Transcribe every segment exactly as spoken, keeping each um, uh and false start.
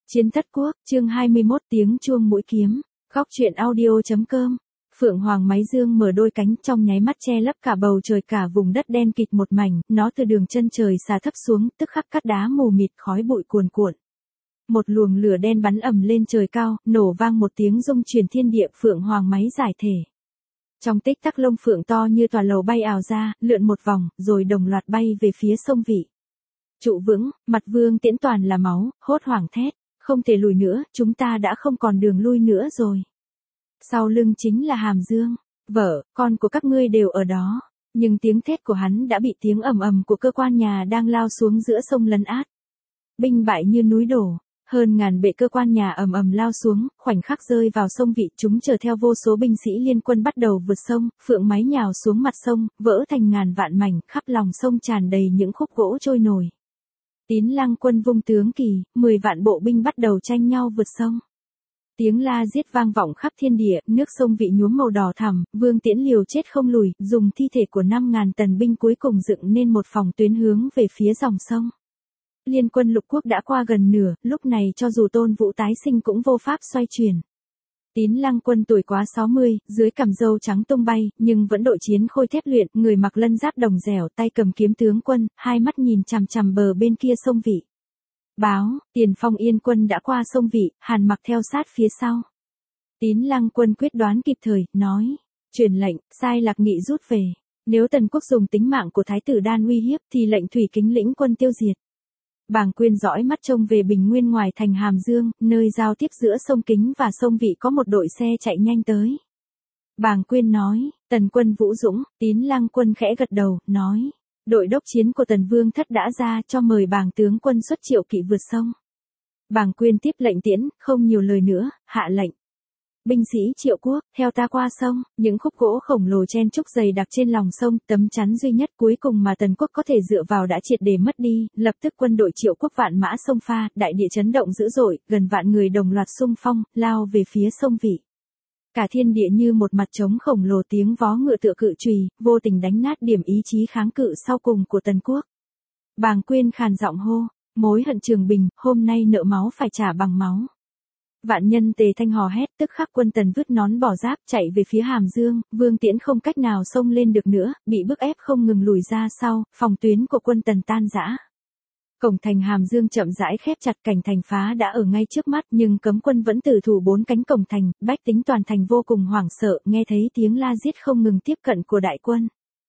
Chiến Thất Quốc, chương hai mươi mốt tiếng chuông mũi kiếm. Góc truyện audio.com. Phượng Hoàng Máy Dương mở đôi cánh trong nháy mắt che lấp cả bầu trời, cả vùng đất đen kịt một mảnh, nó từ đường chân trời xà thấp xuống, tức khắc cát đá mù mịt, khói bụi cuồn cuộn. Một luồng lửa đen bắn ầm lên trời cao, nổ vang một tiếng rung chuyển thiên địa, Phượng Hoàng Máy giải thể. Trong tích tắc lông phượng to như tòa lầu bay ào ra, lượn một vòng, rồi đồng loạt bay về phía sông Vị. Trụ vững, mặt Vương Tiễn toàn là máu, hốt hoảng thét. Không thể lùi nữa, chúng ta đã không còn đường lui nữa rồi. Sau lưng chính là Hàm Dương. Vợ, con của các ngươi đều ở đó. Nhưng tiếng thét của hắn đã bị tiếng ầm ầm của cơ quan nhà đang lao xuống giữa sông lấn át. Binh bại như núi đổ. Hơn ngàn bệ cơ quan nhà ầm ầm lao xuống, khoảnh khắc rơi vào sông Vị, chúng chờ theo vô số binh sĩ liên quân bắt đầu vượt sông, Phượng Máy nhào xuống mặt sông, vỡ thành ngàn vạn mảnh, khắp lòng sông tràn đầy những khúc gỗ trôi nổi. Tín Lăng Quân vung tướng kỳ, mười vạn bộ binh bắt đầu tranh nhau vượt sông. Tiếng la giết vang vọng khắp thiên địa, nước sông Vị nhuốm màu đỏ thẳm, Vương Tiễn liều chết không lùi, dùng thi thể của năm ngàn tần binh cuối cùng dựng nên một phòng tuyến hướng về phía dòng sông. Liên quân lục quốc đã qua gần nửa, lúc này cho dù Tôn Vũ tái sinh cũng vô pháp xoay chuyển. Tín Lăng Quân tuổi quá sáu mươi, dưới cằm râu trắng tung bay, nhưng vẫn đội chiến khôi thép luyện, người mặc lân giáp đồng dẻo, tay cầm kiếm tướng quân, hai mắt nhìn chằm chằm bờ bên kia sông Vị. Báo, Tiền Phong Yên Quân đã qua sông Vị, Hàn Mặc theo sát phía sau. Tín Lăng Quân quyết đoán kịp thời, nói, truyền lệnh, sai Lạc Nghị rút về. Nếu Tần Quốc dùng tính mạng của Thái tử Đan uy hiếp thì lệnh Thủy Kính lĩnh quân tiêu diệt. Bàng Quyên dõi mắt trông về bình nguyên ngoài thành Hàm Dương, nơi giao tiếp giữa sông Kính và sông Vị có một đội xe chạy nhanh tới. Bàng Quyên nói, Tần quân Vũ Dũng. Tín Lăng Quân khẽ gật đầu, nói, đội đốc chiến của Tần Vương Thất đã ra, cho mời Bàng tướng quân xuất triệu kỵ vượt sông. Bàng Quyên tiếp lệnh Tiễn, không nhiều lời nữa, hạ lệnh. Binh sĩ Triệu Quốc, theo ta qua sông. Những khúc gỗ khổng lồ chen trúc dày đặc trên lòng sông, tấm chắn duy nhất cuối cùng mà Tần Quốc có thể dựa vào đã triệt để mất đi, lập tức quân đội Triệu Quốc vạn mã xông pha, đại địa chấn động dữ dội, gần vạn người đồng loạt xung phong, lao về phía sông Vị. Cả thiên địa như một mặt trống khổng lồ, tiếng vó ngựa tựa cự chùy, vô tình đánh nát điểm ý chí kháng cự sau cùng của Tần Quốc. Bàng Quyên khàn giọng hô, mối hận Trường Bình, hôm nay nợ máu phải trả bằng máu. Vạn nhân Tề Thanh hò hét, tức khắc quân Tần vứt nón bỏ giáp chạy về phía Hàm Dương, Vương Tiễn không cách nào xông lên được nữa, bị bức ép không ngừng lùi ra sau, phòng tuyến của quân Tần tan rã. Cổng thành Hàm Dương chậm rãi khép chặt, cảnh thành phá đã ở ngay trước mắt, nhưng cấm quân vẫn tử thủ bốn cánh cổng thành, bách tính toàn thành vô cùng hoảng sợ, nghe thấy tiếng la giết không ngừng tiếp cận của đại quân.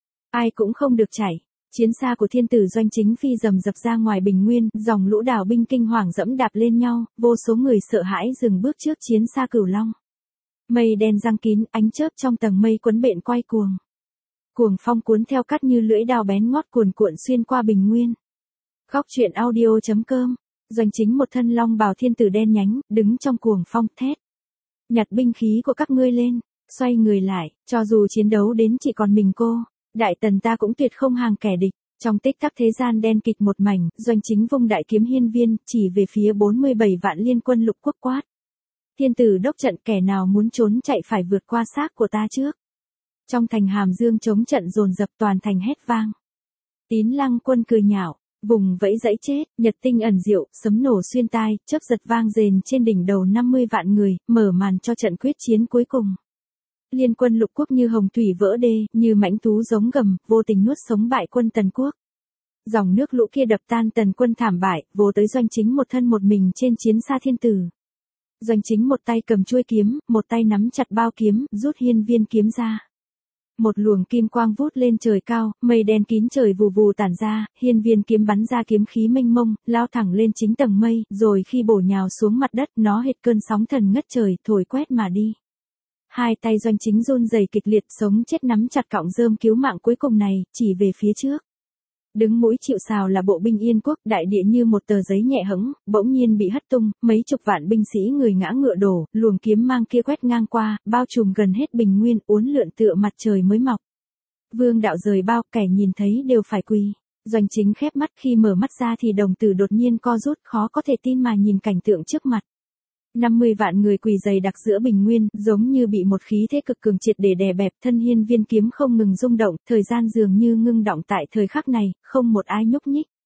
Ai cũng không được chảy. Chiến xa của thiên tử Doanh Chính Phi rầm rập ra ngoài bình nguyên, dòng lũ đào binh kinh hoàng dẫm đạp lên nhau, vô số người sợ hãi dừng bước trước chiến xa Cửu Long. Mây đen giăng kín, ánh chớp trong tầng mây quấn bện quay cuồng. Cuồng phong cuốn theo cát như lưỡi dao bén ngót cuồn cuộn xuyên qua bình nguyên. Góc truyện audio.com. Doanh Chính một thân long bào thiên tử đen nhánh, đứng trong cuồng phong thét. Nhặt binh khí của các ngươi lên, xoay người lại, cho dù chiến đấu đến chỉ còn mình cô. Đại Tần ta cũng tuyệt không hàng kẻ địch. Trong tích tắc thế gian đen kịt một mảnh, Doanh Chính vung đại kiếm hiên viên, chỉ về phía bốn mươi bảy vạn liên quân lục quốc quát. Thiên tử đốc trận, kẻ nào muốn trốn chạy phải vượt qua xác của ta trước. Trong thành Hàm Dương chống trận dồn dập, toàn thành hét vang. Tín Lăng Quân cười nhạo, vùng vẫy dãy chết, nhật tinh ẩn diệu, sấm nổ xuyên tai, chớp giật vang rền trên đỉnh đầu năm mươi vạn người, mở màn cho trận quyết chiến cuối cùng. Liên quân lục quốc như hồng thủy vỡ đê, như mãnh thú giống gầm, vô tình nuốt sống bại quân Tần Quốc. Dòng nước lũ kia đập tan Tần quân thảm bại, vồ tới Doanh Chính một thân một mình trên chiến xa thiên tử. Doanh Chính một tay cầm chuôi kiếm, một tay nắm chặt bao kiếm, rút hiên viên kiếm ra. Một luồng kim quang vút lên trời cao, mây đen kín trời vù vù tản ra, hiên viên kiếm bắn ra kiếm khí mênh mông, lao thẳng lên chính tầng mây, rồi khi bổ nhào xuống mặt đất, nó hệt cơn sóng thần ngất trời, thổi quét mà đi. Hai tay Doanh Chính run rẩy kịch liệt, sống chết nắm chặt cọng rơm cứu mạng cuối cùng này, chỉ về phía trước. Đứng mũi chịu sào là bộ binh Yên Quốc, đại địa như một tờ giấy nhẹ hẫng, bỗng nhiên bị hất tung, mấy chục vạn binh sĩ người ngã ngựa đổ, luồng kiếm mang kia quét ngang qua, bao trùm gần hết bình nguyên, uốn lượn tựa mặt trời mới mọc. Vương đạo rời bao, kẻ nhìn thấy đều phải quỳ. Doanh Chính khép mắt, khi mở mắt ra thì đồng tử đột nhiên co rút, khó có thể tin mà nhìn cảnh tượng trước mặt. năm mươi vạn người quỳ dày đặc giữa bình nguyên, giống như bị một khí thế cực cường triệt để đè bẹp, thân hiên viên kiếm không ngừng rung động, thời gian dường như ngưng đọng tại thời khắc này, không một ai nhúc nhích.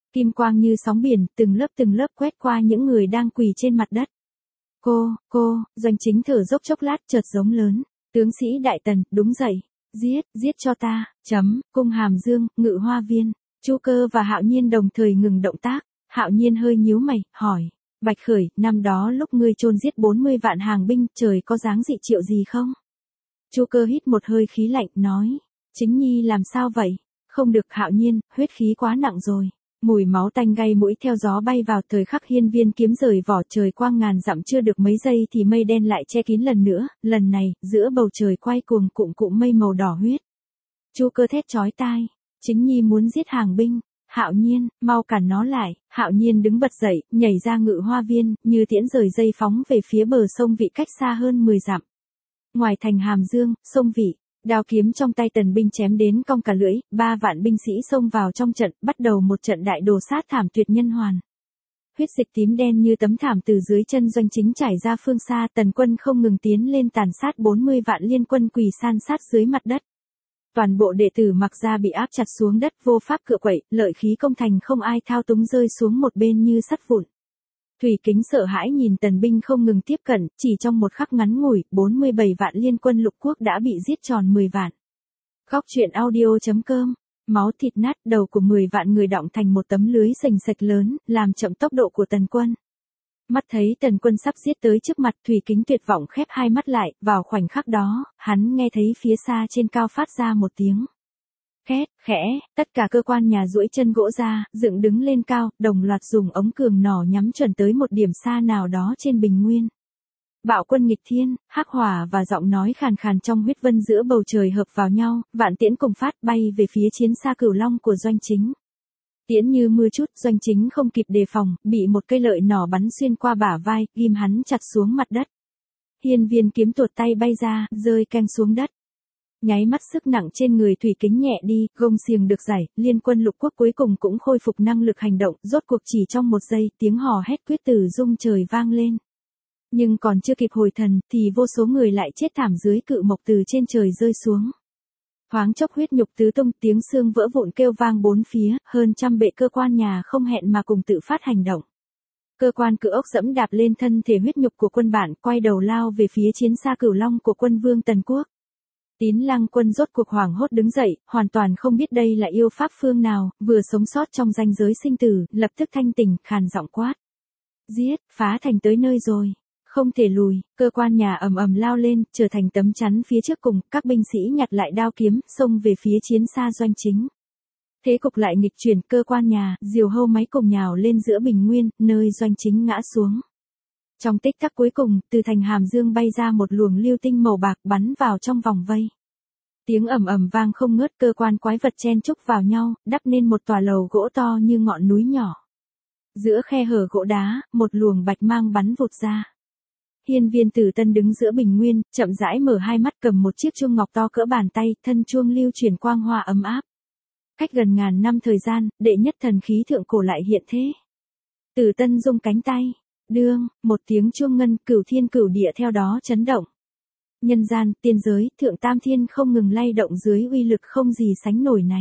Kim quang như sóng biển, từng lớp từng lớp quét qua những người đang quỳ trên mặt đất. Cô, cô, Doanh Chính thở dốc chốc lát chợt giống lớn. Tướng sĩ Đại Tần, đúng dậy. Giết, giết cho ta, chấm, cung Hàm Dương, Ngự Hoa Viên. Chu Cơ và Hạo Nhiên đồng thời ngừng động tác. Hạo Nhiên hơi nhíu mày, hỏi. Bạch Khởi, năm đó lúc ngươi chôn giết bốn mươi vạn hàng binh, trời có dáng dị triệu gì không? Chu Cơ hít một hơi khí lạnh, nói. Chính nhi làm sao vậy? Không được. Hạo Nhiên, huyết khí quá nặng rồi. Mùi máu tanh gây mũi theo gió bay vào. Thời khắc hiên viên kiếm rời vỏ, trời quang ngàn dặm chưa được mấy giây thì mây đen lại che kín lần nữa. Lần này, giữa bầu trời quay cuồng cụm cụm mây màu đỏ huyết. Chu Cơ thét chói tai. Chính nhi muốn giết hàng binh. Hạo Nhiên, mau cản nó lại. Hạo Nhiên đứng bật dậy, nhảy ra Ngự Hoa Viên, như tiễn rời dây phóng về phía bờ sông Vị cách xa hơn mười dặm. Ngoài thành Hàm Dương, sông Vị, đao kiếm trong tay tần binh chém đến cong cả lưỡi, ba vạn binh sĩ xông vào trong trận, bắt đầu một trận đại đồ sát thảm tuyệt nhân hoàn. Huyết dịch tím đen như tấm thảm từ dưới chân Doanh Chính trải ra phương xa, tần quân không ngừng tiến lên tàn sát bốn mươi vạn liên quân quỳ san sát dưới mặt đất. Toàn bộ đệ tử Mặc Gia bị áp chặt xuống đất, vô pháp cựa quậy, lợi khí công thành không ai thao túng rơi xuống một bên như sắt vụn. Thủy Kính sợ hãi nhìn tần binh không ngừng tiếp cận, chỉ trong một khắc ngắn ngủi, bốn mươi bảy vạn liên quân lục quốc đã bị giết tròn mười vạn. Góc truyện audio chấm com, máu thịt nát, đầu của mười vạn người đọng thành một tấm lưới sình sạch lớn, làm chậm tốc độ của tần quân. Mắt thấy tần quân sắp giết tới trước mặt, Thủy Kính tuyệt vọng khép hai mắt lại, vào khoảnh khắc đó, hắn nghe thấy phía xa trên cao phát ra một tiếng. Khét, khẽ, tất cả cơ quan nhà duỗi chân gỗ ra, dựng đứng lên cao, đồng loạt dùng ống cường nỏ nhắm chuẩn tới một điểm xa nào đó trên bình nguyên. Bạo quân nghịch thiên, hắc hỏa và giọng nói khàn khàn trong huyết vân giữa bầu trời hợp vào nhau, vạn tiễn cùng phát bay về phía chiến xa Cửu Long của Doanh Chính. Tiễn như mưa chút, Doanh Chính không kịp đề phòng, bị một cây lợi nỏ bắn xuyên qua bả vai, ghim hắn chặt xuống mặt đất. Hiên viên kiếm tuột tay bay ra, rơi keng xuống đất. Nháy mắt sức nặng trên người Thủy Kính nhẹ đi, gông xiềng được giải, liên quân lục quốc cuối cùng cũng khôi phục năng lực hành động, rốt cuộc chỉ trong một giây, tiếng hò hét quyết tử rung trời vang lên. Nhưng còn chưa kịp hồi thần, thì vô số người lại chết thảm dưới cự mộc từ trên trời rơi xuống. Thoáng chốc huyết nhục tứ tung, tiếng xương vỡ vụn kêu vang bốn phía, hơn trăm bệ cơ quan nhà không hẹn mà cùng tự phát hành động. Cơ quan cự ốc dẫm đạp lên thân thể huyết nhục của quân bản, quay đầu lao về phía chiến xa Cửu Long của quân vương Tần Quốc. Tín Lăng Quân rốt cuộc hoảng hốt đứng dậy, hoàn toàn không biết đây là yêu pháp phương nào, vừa sống sót trong ranh giới sinh tử, lập tức thanh tỉnh, khàn giọng quát. Giết, phá thành tới nơi rồi. Không thể lùi, cơ quan nhà ầm ầm lao lên, trở thành tấm chắn phía trước cùng, các binh sĩ nhặt lại đao kiếm, xông về phía chiến xa Doanh Chính. Thế cục lại nghịch chuyển, cơ quan nhà, diều hâu máy cùng nhào lên giữa bình nguyên, nơi Doanh Chính ngã xuống. Trong tích tắc cuối cùng, từ thành Hàm Dương bay ra một luồng lưu tinh màu bạc bắn vào trong vòng vây. Tiếng ầm ầm vang không ngớt, cơ quan quái vật chen chúc vào nhau, đắp nên một tòa lầu gỗ to như ngọn núi nhỏ. Giữa khe hở gỗ đá, một luồng bạch mang bắn vụt ra. Hiên viên Tử Tân đứng giữa bình nguyên, chậm rãi mở hai mắt, cầm một chiếc chuông ngọc to cỡ bàn tay, thân chuông lưu chuyển quang hoa ấm áp. Cách gần ngàn năm thời gian, đệ nhất thần khí thượng cổ lại hiện thế. Tử Tân rung cánh tay, đương, một tiếng chuông ngân, cửu thiên cửu địa theo đó chấn động. Nhân gian, tiên giới, thượng tam thiên không ngừng lay động dưới uy lực không gì sánh nổi này.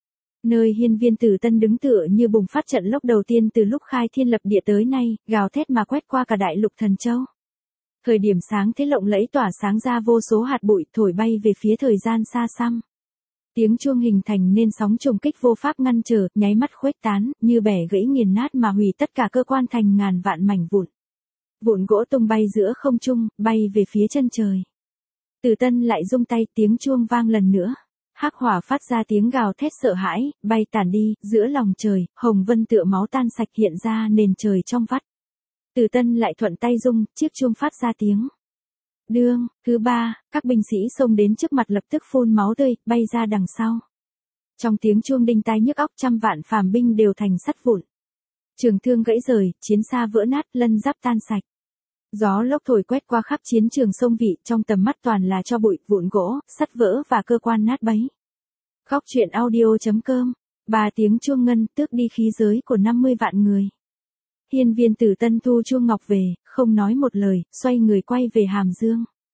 Nơi hiên viên Tử Tân đứng tựa như bùng phát trận lốc đầu tiên từ lúc khai thiên lập địa tới nay, gào thét mà quét qua cả đại lục thần châu. Thời điểm sáng thế lộng lẫy tỏa sáng ra vô số hạt bụi thổi bay về phía thời gian xa xăm. Tiếng chuông hình thành nên sóng trùng kích vô pháp ngăn trở, nháy mắt khuếch tán, như bẻ gãy nghiền nát mà hủy tất cả cơ quan thành ngàn vạn mảnh vụn. Vụn gỗ tung bay giữa không trung, bay về phía chân trời. Tử Tân lại rung tay, tiếng chuông vang lần nữa. Hắc hỏa phát ra tiếng gào thét sợ hãi, bay tản đi, giữa lòng trời, hồng vân tựa máu tan sạch hiện ra nền trời trong vắt. Tử Tân lại thuận tay rung, chiếc chuông phát ra tiếng. Đương, thứ ba, các binh sĩ xông đến trước mặt lập tức phun máu tươi, bay ra đằng sau. Trong tiếng chuông đinh tai nhức óc, trăm vạn phàm binh đều thành sắt vụn. Trường thương gãy rời, chiến xa vỡ nát, lân giáp tan sạch. Gió lốc thổi quét qua khắp chiến trường sông Vị, trong tầm mắt toàn là tro bụi, vụn gỗ, sắt vỡ và cơ quan nát bấy. Góc truyện audio chấm com, ba tiếng chuông ngân tước đi khí giới của năm mươi vạn người. Hiên viên Tử Tân thu chuông ngọc về, không nói một lời, xoay người quay về Hàm Dương.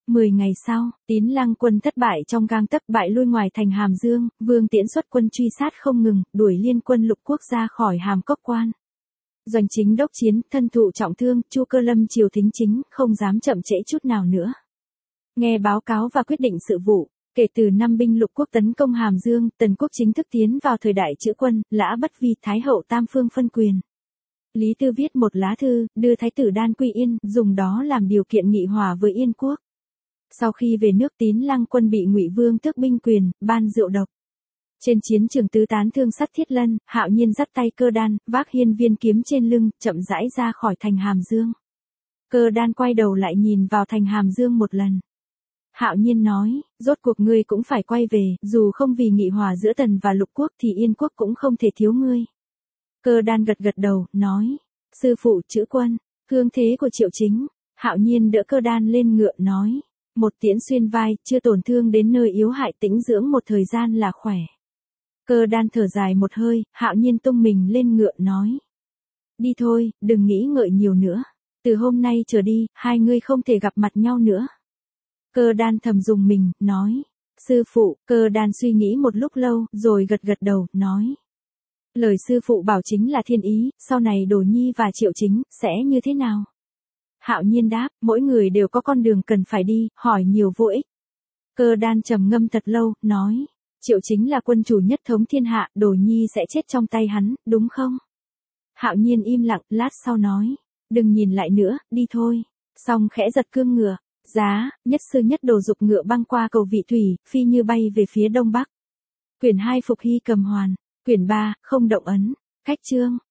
Mười ngày sau, Tín Lăng quân thất bại trong gang tấc, bại lui ngoài thành Hàm Dương, Vương Tiễn xuất quân truy sát không ngừng, đuổi liên quân lục quốc ra khỏi Hàm Cốc Quan. Doanh Chính đốc chiến, thân thụ trọng thương, Chu Cơ Lâm triều thính chính, không dám chậm trễ chút nào nữa. Nghe báo cáo và quyết định sự vụ, kể từ năm binh lục quốc tấn công Hàm Dương, Tần quốc chính thức tiến vào thời đại chữ quân, Lã Bất Vi, Thái hậu tam phương phân quyền. Lý Tư viết một lá thư, đưa Thái tử Đan quy Yên, dùng đó làm điều kiện nghị hòa với Yên quốc. Sau khi về nước, Tín Lăng quân bị Ngụy Vương tước binh quyền, ban rượu độc. Trên chiến trường tứ tán thương sắt Thiết Lân, Hạo Nhiên dắt tay Cơ Đan, vác hiên viên kiếm trên lưng, chậm rãi ra khỏi thành Hàm Dương. Cơ Đan quay đầu lại nhìn vào thành Hàm Dương một lần. Hạo Nhiên nói, rốt cuộc ngươi cũng phải quay về, dù không vì nghị hòa giữa Tần và Lục quốc thì Yên quốc cũng không thể thiếu ngươi. Cơ Đan gật gật đầu, nói, sư phụ chữ quân, cương thế của Triệu Chính. Hạo Nhiên đỡ Cơ Đan lên ngựa, nói, một tiễn xuyên vai, chưa tổn thương đến nơi yếu hại, tĩnh dưỡng một thời gian là khỏe. Cơ Đan thở dài một hơi, Hạo Nhiên tung mình lên ngựa, nói, đi thôi, đừng nghĩ ngợi nhiều nữa. Từ hôm nay trở đi, hai ngươi không thể gặp mặt nhau nữa. Cơ Đan thầm dùng mình, nói, sư phụ. Cơ Đan suy nghĩ một lúc lâu, rồi gật gật đầu, nói, lời sư phụ bảo chính là thiên ý, sau này Đồ Nhi và Triệu Chính, sẽ như thế nào? Hạo Nhiên đáp, mỗi người đều có con đường cần phải đi, hỏi nhiều vô ích. Cơ Đan trầm ngâm thật lâu, nói, Triệu Chính là quân chủ nhất thống thiên hạ, Đồ Nhi sẽ chết trong tay hắn, đúng không? Hạo Nhiên im lặng, lát sau nói, đừng nhìn lại nữa, đi thôi. Xong khẽ giật cương ngựa, giá, nhất sư nhất đồ dục ngựa băng qua cầu Vị Thủy, phi như bay về phía đông bắc. Quyển hai Phục Hy cầm hoàn, quyển ba, không động ấn, cách chương.